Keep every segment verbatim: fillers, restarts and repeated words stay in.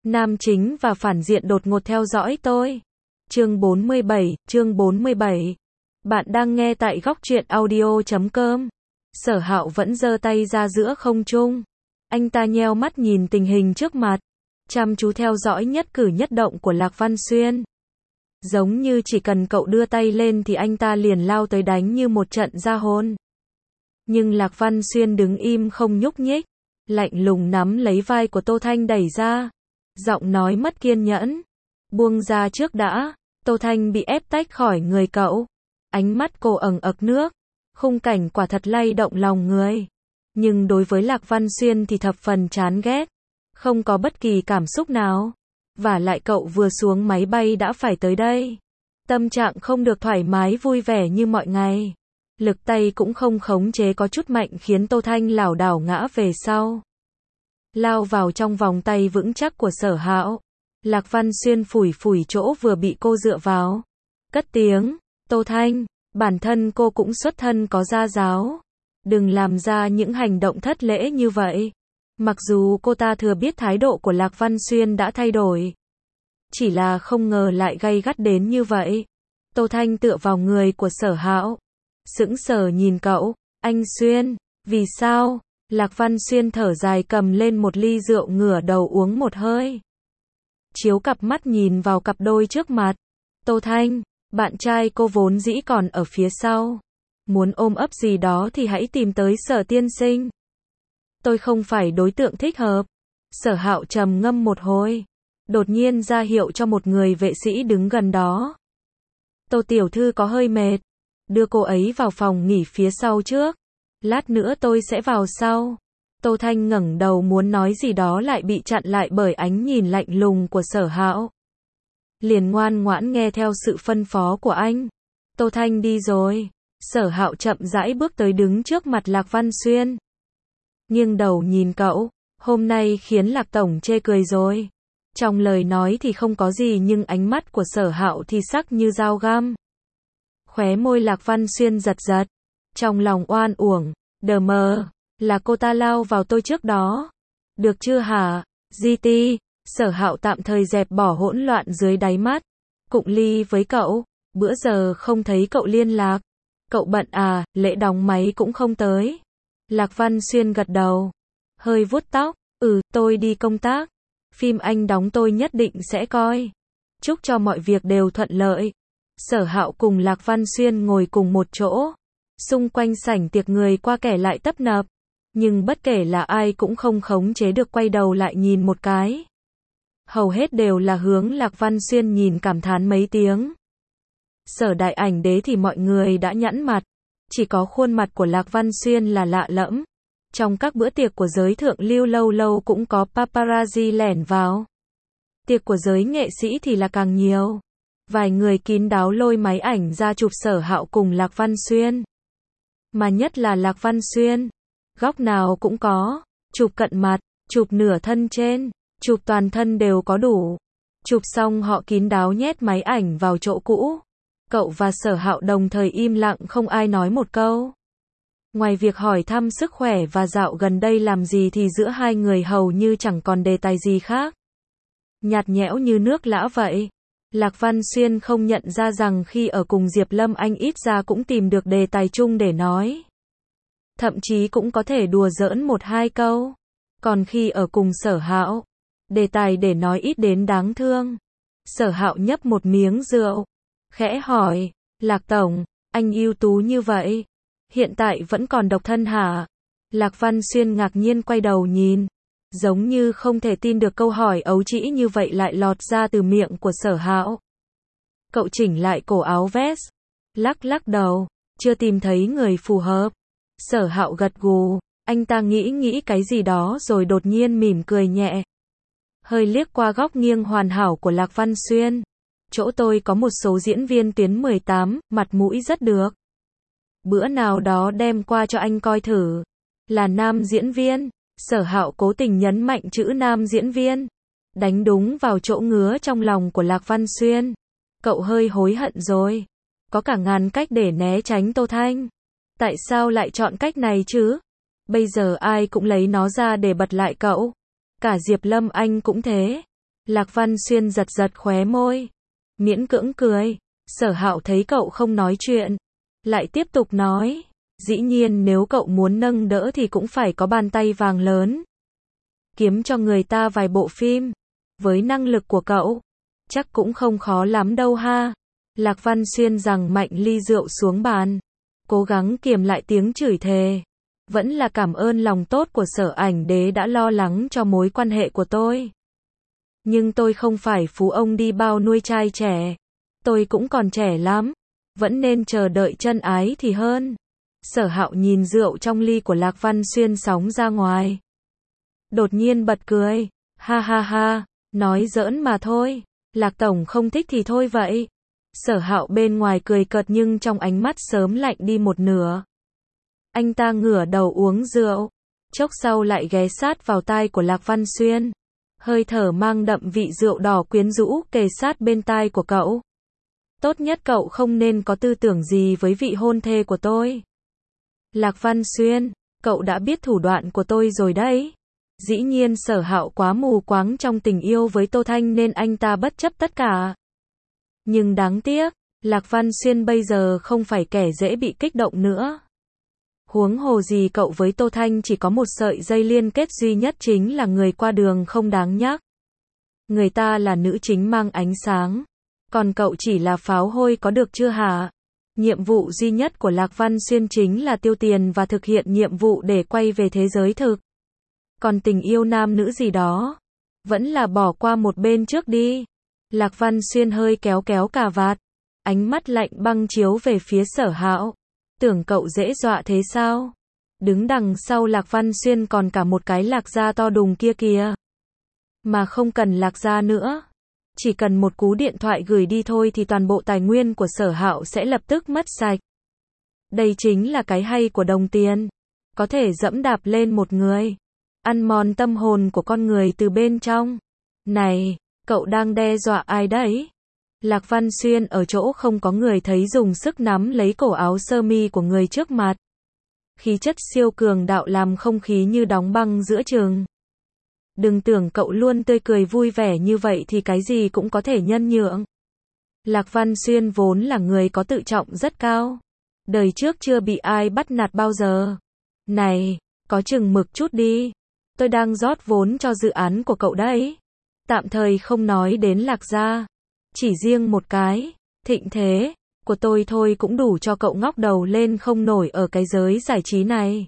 Nam chính và phản diện đột ngột theo dõi tôi. Chương bốn mươi bảy, chương bốn mươi bảy. Bạn đang nghe tại góc truyện audio chấm com. Sở Hạo vẫn giơ tay ra giữa không trung. Anh ta nheo mắt nhìn tình hình trước mặt, chăm chú theo dõi nhất cử nhất động của Lạc Văn Xuyên. Giống như chỉ cần cậu đưa tay lên thì anh ta liền lao tới đánh như một trận ra hôn. Nhưng Lạc Văn Xuyên đứng im không nhúc nhích, lạnh lùng nắm lấy vai của Tô Thanh đẩy ra. Giọng nói mất kiên nhẫn. Buông ra trước đã. Tô Thanh bị ép tách khỏi người cậu. Ánh mắt cô ẩn ực nước. Khung cảnh quả thật lay động lòng người. Nhưng đối với Lạc Văn Xuyên thì thập phần chán ghét. Không có bất kỳ cảm xúc nào. Và lại cậu vừa xuống máy bay đã phải tới đây. Tâm trạng không được thoải mái vui vẻ như mọi ngày. Lực tay cũng không khống chế có chút mạnh khiến Tô Thanh lảo đảo ngã về sau. Lao vào trong vòng tay vững chắc của Sở Hạo. Lạc Văn Xuyên phủi phủi chỗ vừa bị cô dựa vào. Cất tiếng, Tô Thanh, bản thân cô cũng xuất thân có gia giáo. Đừng làm ra những hành động thất lễ như vậy. Mặc dù cô ta thừa biết thái độ của Lạc Văn Xuyên đã thay đổi. Chỉ là không ngờ lại gay gắt đến như vậy. Tô Thanh tựa vào người của Sở Hạo. Sững sờ nhìn cậu, anh Xuyên, vì sao? Lạc Văn Xuyên thở dài cầm lên một ly rượu ngửa đầu uống một hơi. Chiếu cặp mắt nhìn vào cặp đôi trước mặt. Tô Thanh, bạn trai cô vốn dĩ còn ở phía sau. Muốn ôm ấp gì đó thì hãy tìm tới Sở tiên sinh. Tôi không phải đối tượng thích hợp. Sở Hạo trầm ngâm một hồi. Đột nhiên ra hiệu cho một người vệ sĩ đứng gần đó. Tô tiểu thư có hơi mệt. Đưa cô ấy vào phòng nghỉ phía sau trước. Lát nữa tôi sẽ vào sau. Tô Thanh ngẩng đầu muốn nói gì đó lại bị chặn lại bởi ánh nhìn lạnh lùng của Sở Hạo. Liền ngoan ngoãn nghe theo sự phân phó của anh. Tô Thanh đi rồi. Sở Hạo chậm rãi bước tới đứng trước mặt Lạc Văn Xuyên. Nghiêng đầu nhìn cậu. Hôm nay khiến Lạc Tổng chê cười rồi. Trong lời nói thì không có gì nhưng ánh mắt của Sở Hạo thì sắc như dao găm. Khóe môi Lạc Văn Xuyên giật giật. Trong lòng oan uổng, đờ mờ, là cô ta lao vào tôi trước đó. Được chưa hả, giê tê? Sở Hạo tạm thời dẹp bỏ hỗn loạn dưới đáy mắt. Cụng ly với cậu, bữa giờ không thấy cậu liên lạc. Cậu bận à, lễ đóng máy cũng không tới. Lạc Văn Xuyên gật đầu. Hơi vuốt tóc, ừ, tôi đi công tác. Phim anh đóng tôi nhất định sẽ coi. Chúc cho mọi việc đều thuận lợi. Sở Hạo cùng Lạc Văn Xuyên ngồi cùng một chỗ. Xung quanh sảnh tiệc người qua kẻ lại tấp nập. Nhưng bất kể là ai cũng không khống chế được quay đầu lại nhìn một cái. Hầu hết đều là hướng Lạc Văn Xuyên nhìn cảm thán mấy tiếng. Sở đại ảnh đế thì mọi người đã nhẵn mặt. Chỉ có khuôn mặt của Lạc Văn Xuyên là lạ lẫm. Trong các bữa tiệc của giới thượng lưu lâu lâu cũng có paparazzi lẻn vào. Tiệc của giới nghệ sĩ thì là càng nhiều. Vài người kín đáo lôi máy ảnh ra chụp Sở Hạo cùng Lạc Văn Xuyên. Mà nhất là Lạc Văn Xuyên. Góc nào cũng có. Chụp cận mặt, chụp nửa thân trên, chụp toàn thân đều có đủ. Chụp xong họ kín đáo nhét máy ảnh vào chỗ cũ. Cậu và Sở Hạo đồng thời im lặng không ai nói một câu. Ngoài việc hỏi thăm sức khỏe và dạo gần đây làm gì thì giữa hai người hầu như chẳng còn đề tài gì khác. Nhạt nhẽo như nước lã vậy. Lạc Văn Xuyên không nhận ra rằng khi ở cùng Diệp Lâm anh ít ra cũng tìm được đề tài chung để nói. Thậm chí cũng có thể đùa giỡn một hai câu. Còn khi ở cùng Sở Hạo, đề tài để nói ít đến đáng thương. Sở Hạo nhấp một miếng rượu. Khẽ hỏi, Lạc Tổng, anh ưu tú như vậy. Hiện tại vẫn còn độc thân hả? Lạc Văn Xuyên ngạc nhiên quay đầu nhìn. Giống như không thể tin được câu hỏi ấu trĩ như vậy lại lọt ra từ miệng của Sở Hạo. Cậu chỉnh lại cổ áo vest. Lắc lắc đầu. Chưa tìm thấy người phù hợp. Sở Hạo gật gù. Anh ta nghĩ nghĩ cái gì đó rồi đột nhiên mỉm cười nhẹ. Hơi liếc qua góc nghiêng hoàn hảo của Lạc Văn Xuyên. Chỗ tôi có một số diễn viên tuyến mười tám, mặt mũi rất được. Bữa nào đó đem qua cho anh coi thử. Là nam diễn viên. Sở Hạo cố tình nhấn mạnh chữ nam diễn viên. Đánh đúng vào chỗ ngứa trong lòng của Lạc Văn Xuyên. Cậu hơi hối hận rồi. Có cả ngàn cách để né tránh Tô Thanh. Tại sao lại chọn cách này chứ? Bây giờ ai cũng lấy nó ra để bật lại cậu. Cả Diệp Lâm anh cũng thế. Lạc Văn Xuyên giật giật khóe môi, miễn cưỡng cười. Sở Hạo thấy cậu không nói chuyện, lại tiếp tục nói, dĩ nhiên nếu cậu muốn nâng đỡ thì cũng phải có bàn tay vàng lớn. Kiếm cho người ta vài bộ phim, với năng lực của cậu, chắc cũng không khó lắm đâu ha. Lạc Văn Xuyên giằng mạnh ly rượu xuống bàn, cố gắng kiềm lại tiếng chửi thề. Vẫn là cảm ơn lòng tốt của Sở Ảnh Đế đã lo lắng cho mối quan hệ của tôi. Nhưng tôi không phải phú ông đi bao nuôi trai trẻ. Tôi cũng còn trẻ lắm, vẫn nên chờ đợi chân ái thì hơn. Sở Hạo nhìn rượu trong ly của Lạc Văn Xuyên sóng ra ngoài. Đột nhiên bật cười, ha ha ha, nói giỡn mà thôi, Lạc Tổng không thích thì thôi vậy. Sở Hạo bên ngoài cười cợt nhưng trong ánh mắt sớm lạnh đi một nửa. Anh ta ngửa đầu uống rượu, chốc sau lại ghé sát vào tai của Lạc Văn Xuyên. Hơi thở mang đậm vị rượu đỏ quyến rũ kề sát bên tai của cậu. Tốt nhất cậu không nên có tư tưởng gì với vị hôn thê của tôi. Lạc Văn Xuyên, cậu đã biết thủ đoạn của tôi rồi đấy. Dĩ nhiên Sở Hạo quá mù quáng trong tình yêu với Tô Thanh nên anh ta bất chấp tất cả. Nhưng đáng tiếc, Lạc Văn Xuyên bây giờ không phải kẻ dễ bị kích động nữa. Huống hồ gì cậu với Tô Thanh chỉ có một sợi dây liên kết duy nhất chính là người qua đường không đáng nhắc. Người ta là nữ chính mang ánh sáng, còn cậu chỉ là pháo hôi có được chưa hả? Nhiệm vụ duy nhất của Lạc Văn Xuyên chính là tiêu tiền và thực hiện nhiệm vụ để quay về thế giới thực. Còn tình yêu nam nữ gì đó, vẫn là bỏ qua một bên trước đi. Lạc Văn Xuyên hơi kéo kéo cà vạt, ánh mắt lạnh băng chiếu về phía Sở Hạo. Tưởng cậu dễ dọa thế sao? Đứng đằng sau Lạc Văn Xuyên còn cả một cái Lạc gia to đùng kia kìa. Mà không cần Lạc gia nữa. Chỉ cần một cú điện thoại gửi đi thôi thì toàn bộ tài nguyên của Sở Hạo sẽ lập tức mất sạch. Đây chính là cái hay của đồng tiền. Có thể dẫm đạp lên một người. Ăn mòn tâm hồn của con người từ bên trong. Này, cậu đang đe dọa ai đấy? Lạc Văn Xuyên ở chỗ không có người thấy dùng sức nắm lấy cổ áo sơ mi của người trước mặt. Khí chất siêu cường đạo làm không khí như đóng băng giữa trường. Đừng tưởng cậu luôn tươi cười vui vẻ như vậy thì cái gì cũng có thể nhân nhượng. Lạc Văn Xuyên vốn là người có tự trọng rất cao. Đời trước chưa bị ai bắt nạt bao giờ. Này, có chừng mực chút đi. Tôi đang rót vốn cho dự án của cậu đấy. Tạm thời không nói đến Lạc gia. Chỉ riêng một cái, thịnh thế, của tôi thôi cũng đủ cho cậu ngóc đầu lên không nổi ở cái giới giải trí này.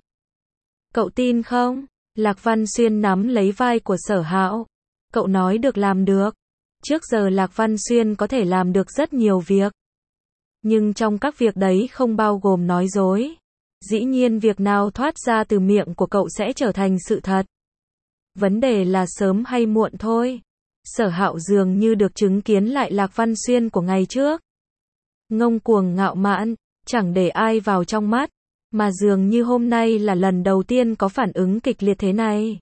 Cậu tin không? Lạc Văn Xuyên nắm lấy vai của Sở Hạo. Cậu nói được làm được. Trước giờ Lạc Văn Xuyên có thể làm được rất nhiều việc. Nhưng trong các việc đấy không bao gồm nói dối. Dĩ nhiên việc nào thoát ra từ miệng của cậu sẽ trở thành sự thật. Vấn đề là sớm hay muộn thôi. Sở Hạo dường như được chứng kiến lại Lạc Văn Xuyên của ngày trước. Ngông cuồng ngạo mạn, chẳng để ai vào trong mắt, mà dường như hôm nay là lần đầu tiên có phản ứng kịch liệt thế này.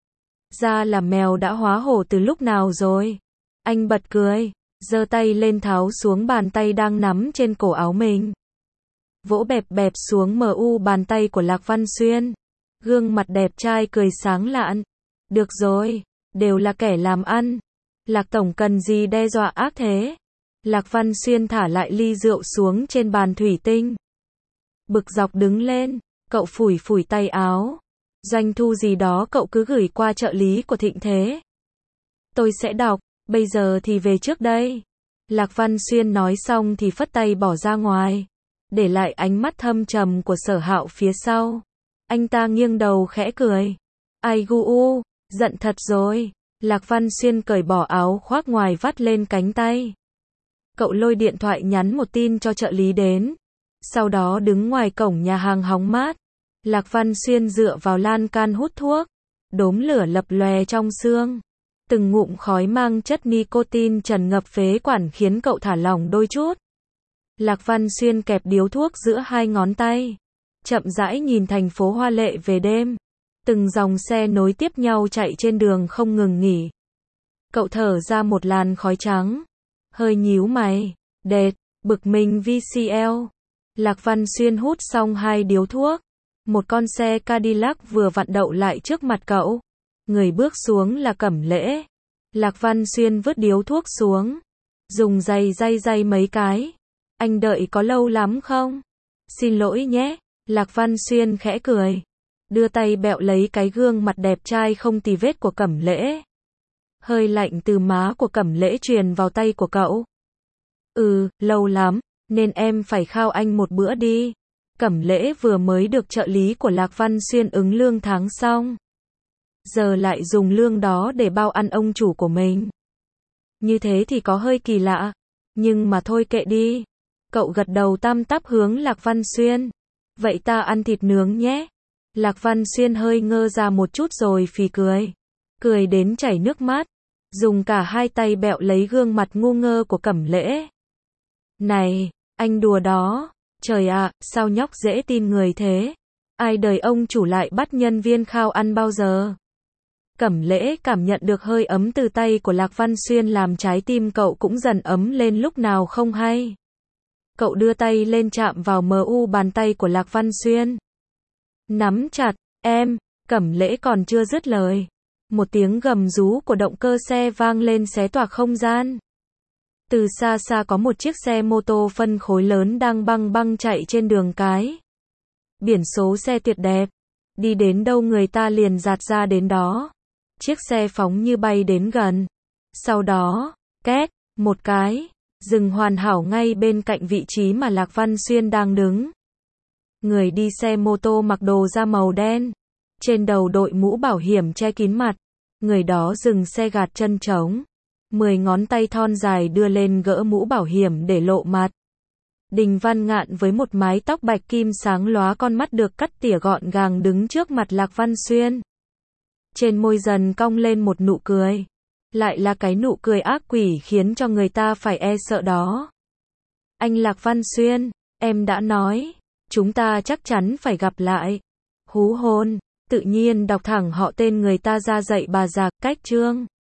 Ra là mèo đã hóa hổ từ lúc nào rồi. Anh bật cười, giơ tay lên tháo xuống bàn tay đang nắm trên cổ áo mình. Vỗ bẹp bẹp xuống mờ u bàn tay của Lạc Văn Xuyên. Gương mặt đẹp trai cười sáng lạn. Được rồi, đều là kẻ làm ăn. Lạc Tổng cần gì đe dọa ác thế? Lạc Văn Xuyên thả lại ly rượu xuống trên bàn thủy tinh. Bực dọc đứng lên, cậu phủi phủi tay áo. Doanh thu gì đó cậu cứ gửi qua trợ lý của Thịnh Thế. Tôi sẽ đọc, bây giờ thì về trước đây. Lạc Văn Xuyên nói xong thì phất tay bỏ ra ngoài, để lại ánh mắt thâm trầm của Sở Hạo phía sau. Anh ta nghiêng đầu khẽ cười. Ai gu u, giận thật rồi. Lạc Văn Xuyên cởi bỏ áo khoác ngoài vắt lên cánh tay. Cậu lôi điện thoại nhắn một tin cho trợ lý đến. Sau đó đứng ngoài cổng nhà hàng hóng mát. Lạc Văn Xuyên dựa vào lan can hút thuốc. Đốm lửa lập lòe trong xương. Từng ngụm khói mang chất nicotine tràn ngập phế quản khiến cậu thả lỏng đôi chút. Lạc Văn Xuyên kẹp điếu thuốc giữa hai ngón tay. Chậm rãi nhìn thành phố hoa lệ về đêm. Từng dòng xe nối tiếp nhau chạy trên đường không ngừng nghỉ. Cậu thở ra một làn khói trắng. Hơi nhíu mày. Đệt, bực mình vê xê lờ. Lạc Văn Xuyên hút xong hai điếu thuốc. Một con xe Cadillac vừa vặn đậu lại trước mặt cậu. Người bước xuống là Cẩm Lễ. Lạc Văn Xuyên vứt điếu thuốc xuống. Dùng giày day day mấy cái. Anh đợi có lâu lắm không? Xin lỗi nhé. Lạc Văn Xuyên khẽ cười. Đưa tay bẹo lấy cái gương mặt đẹp trai không tì vết của Cẩm Lễ. Hơi lạnh từ má của Cẩm Lễ truyền vào tay của cậu. Ừ, lâu lắm, nên em phải khao anh một bữa đi. Cẩm Lễ vừa mới được trợ lý của Lạc Văn Xuyên ứng lương tháng xong. Giờ lại dùng lương đó để bao ăn ông chủ của mình. Như thế thì có hơi kỳ lạ. Nhưng mà thôi kệ đi. Cậu gật đầu tăm tắp hướng Lạc Văn Xuyên. Vậy ta ăn thịt nướng nhé. Lạc Văn Xuyên hơi ngơ ra một chút rồi phì cười. Cười đến chảy nước mắt. Dùng cả hai tay bẹo lấy gương mặt ngu ngơ của Cẩm Lễ. Này, anh đùa đó. Trời ạ, sao nhóc dễ tin người thế? Ai đời ông chủ lại bắt nhân viên khao ăn bao giờ? Cẩm Lễ cảm nhận được hơi ấm từ tay của Lạc Văn Xuyên làm trái tim cậu cũng dần ấm lên lúc nào không hay. Cậu đưa tay lên chạm vào mờ u bàn tay của Lạc Văn Xuyên. Nắm chặt, em, Cẩm Lễ còn chưa dứt lời. Một tiếng gầm rú của động cơ xe vang lên xé toạc không gian. Từ xa xa có một chiếc xe mô tô phân khối lớn đang băng băng chạy trên đường cái. Biển số xe tuyệt đẹp. Đi đến đâu người ta liền dạt ra đến đó. Chiếc xe phóng như bay đến gần. Sau đó, két, một cái, dừng hoàn hảo ngay bên cạnh vị trí mà Lạc Văn Xuyên đang đứng. Người đi xe mô tô mặc đồ da màu đen. Trên đầu đội mũ bảo hiểm che kín mặt. Người đó dừng xe gạt chân trống. Mười ngón tay thon dài đưa lên gỡ mũ bảo hiểm để lộ mặt. Đình Văn Ngạn với một mái tóc bạch kim sáng lóa, con mắt được cắt tỉa gọn gàng đứng trước mặt Lạc Văn Xuyên. Trên môi dần cong lên một nụ cười. Lại là cái nụ cười ác quỷ khiến cho người ta phải e sợ đó. Anh Lạc Văn Xuyên, em đã nói, chúng ta chắc chắn phải gặp lại. Hú hồn, tự nhiên đọc thẳng họ tên người ta ra dạy bà già, cách chương.